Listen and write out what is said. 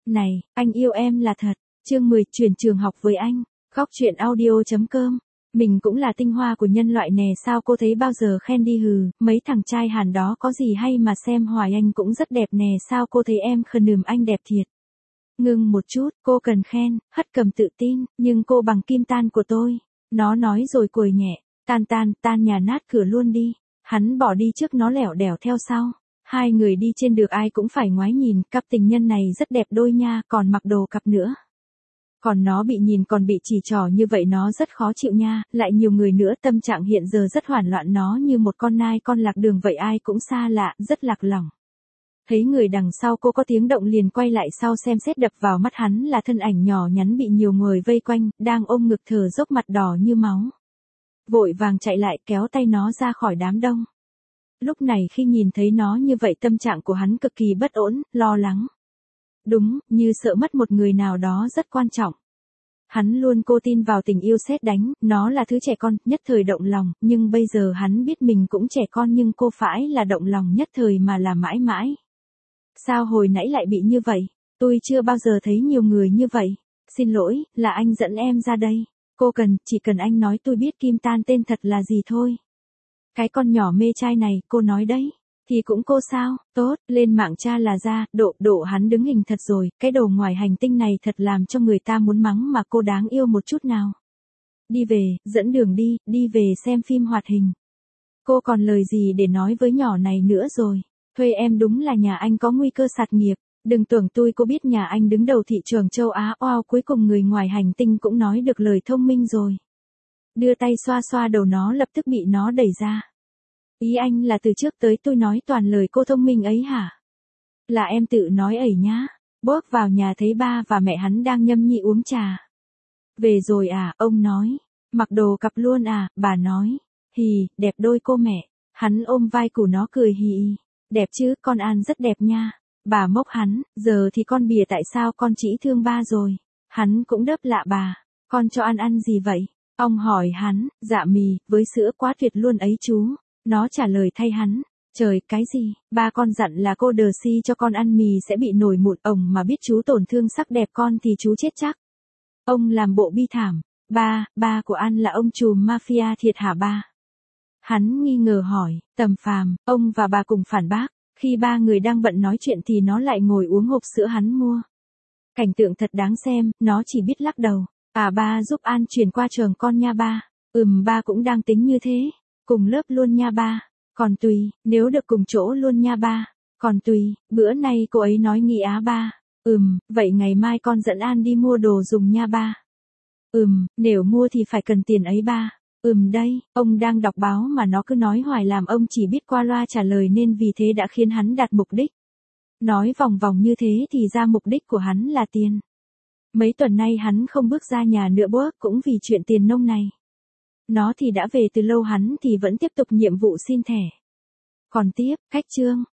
Này, anh yêu em là thật. Chương 10, chuyển trường học với anh. Góc truyện audio.com. Mình cũng là tinh hoa của nhân loại nè, sao cô thấy bao giờ khen đi hừ, mấy thằng trai Hàn đó có gì hay mà xem hoài, anh cũng rất đẹp nè, sao cô thấy em khờ nườm anh đẹp thiệt. Ngưng một chút, cô cần khen, hất cầm tự tin, nhưng cô bằng kim tan của tôi. Nó nói rồi cười nhẹ, tan nhà nát cửa luôn đi. Hắn bỏ đi trước, nó lẻo đẻo theo sau. Hai người đi trên đường ai cũng phải ngoái nhìn, cặp tình nhân này rất đẹp đôi nha, còn mặc đồ cặp nữa. Còn nó bị nhìn còn bị chỉ trỏ như vậy nó rất khó chịu nha, lại nhiều người nữa, tâm trạng hiện giờ rất hoảng loạn, nó như một con nai con lạc đường vậy, ai cũng xa lạ, rất lạc lõng. Thấy người đằng sau cô có tiếng động liền quay lại sau xem xét, đập vào mắt hắn là thân ảnh nhỏ nhắn bị nhiều người vây quanh, đang ôm ngực thở dốc, mặt đỏ như máu. Vội vàng chạy lại kéo tay nó ra khỏi đám đông. Lúc này khi nhìn thấy nó như vậy tâm trạng của hắn cực kỳ bất ổn, lo lắng. Đúng, như sợ mất một người nào đó rất quan trọng. Hắn luôn cô tin vào tình yêu sét đánh, nó là thứ trẻ con, nhất thời động lòng, nhưng bây giờ hắn biết mình cũng trẻ con, nhưng cô phải là động lòng nhất thời mà là mãi mãi. Sao hồi nãy lại bị như vậy? Tôi chưa bao giờ thấy nhiều người như vậy. Xin lỗi, là anh dẫn em ra đây. Cô chỉ cần anh nói tôi biết Kim Tan tên thật là gì thôi. Cái con nhỏ mê trai này, cô nói đấy. Thì cũng cô sao, tốt, lên mạng tra là ra, độ hắn đứng hình thật rồi, cái đồ ngoài hành tinh này thật làm cho người ta muốn mắng, mà cô đáng yêu một chút nào. Đi về, dẫn đường đi về xem phim hoạt hình. Cô còn lời gì để nói với nhỏ này nữa rồi, thuê em đúng là nhà anh có nguy cơ sạt nghiệp, đừng tưởng tôi cô biết nhà anh đứng đầu thị trường châu Á, cuối cùng người ngoài hành tinh cũng nói được lời thông minh rồi. Đưa tay xoa xoa đầu nó, lập tức bị nó đẩy ra. Ý anh là từ trước tới tôi nói toàn lời cô thông minh ấy hả? Là em tự nói ẩy nhá. Bước vào nhà thấy ba và mẹ hắn đang nhâm nhi uống trà. Về rồi à, ông nói. Mặc đồ cặp luôn à, bà nói. Hì, đẹp đôi cô mẹ. Hắn ôm vai của nó cười hì. Đẹp chứ, con An rất đẹp nha. Bà mốc hắn, giờ thì con bìa tại sao con chỉ thương ba rồi. Hắn cũng đớp lạ bà. Con cho ăn gì vậy? Ông hỏi hắn, dạ mì, với sữa quá tuyệt luôn ấy chú. Nó trả lời thay hắn, trời, cái gì, ba con dặn là cô đờ si cho con ăn mì sẽ bị nổi mụn, ông mà biết chú tổn thương sắc đẹp con thì chú chết chắc. Ông làm bộ bi thảm, ba của An là ông trùm mafia thiệt hả ba? Hắn nghi ngờ hỏi, Tầm Phàm, ông và bà cùng phản bác, khi ba người đang bận nói chuyện thì nó lại ngồi uống hộp sữa hắn mua. Cảnh tượng thật đáng xem, nó chỉ biết lắc đầu, ba giúp An chuyển qua trường con nha ba, ba cũng đang tính như thế. Cùng lớp luôn nha ba, còn tùy, nếu được cùng chỗ luôn nha ba, còn tùy, bữa nay cô ấy nói nghỉ á ba, vậy ngày mai con dẫn An đi mua đồ dùng nha ba. Nếu mua thì phải cần tiền ấy ba. Đây, ông đang đọc báo mà nó cứ nói hoài làm ông chỉ biết qua loa trả lời nên vì thế đã khiến hắn đạt mục đích. Nói vòng vòng như thế thì ra mục đích của hắn là tiền. Mấy tuần nay hắn không bước ra nhà nữa cũng vì chuyện tiền nông này. Nó thì đã về từ lâu, hắn thì vẫn tiếp tục nhiệm vụ xin thẻ. Còn tiếp, khách trương,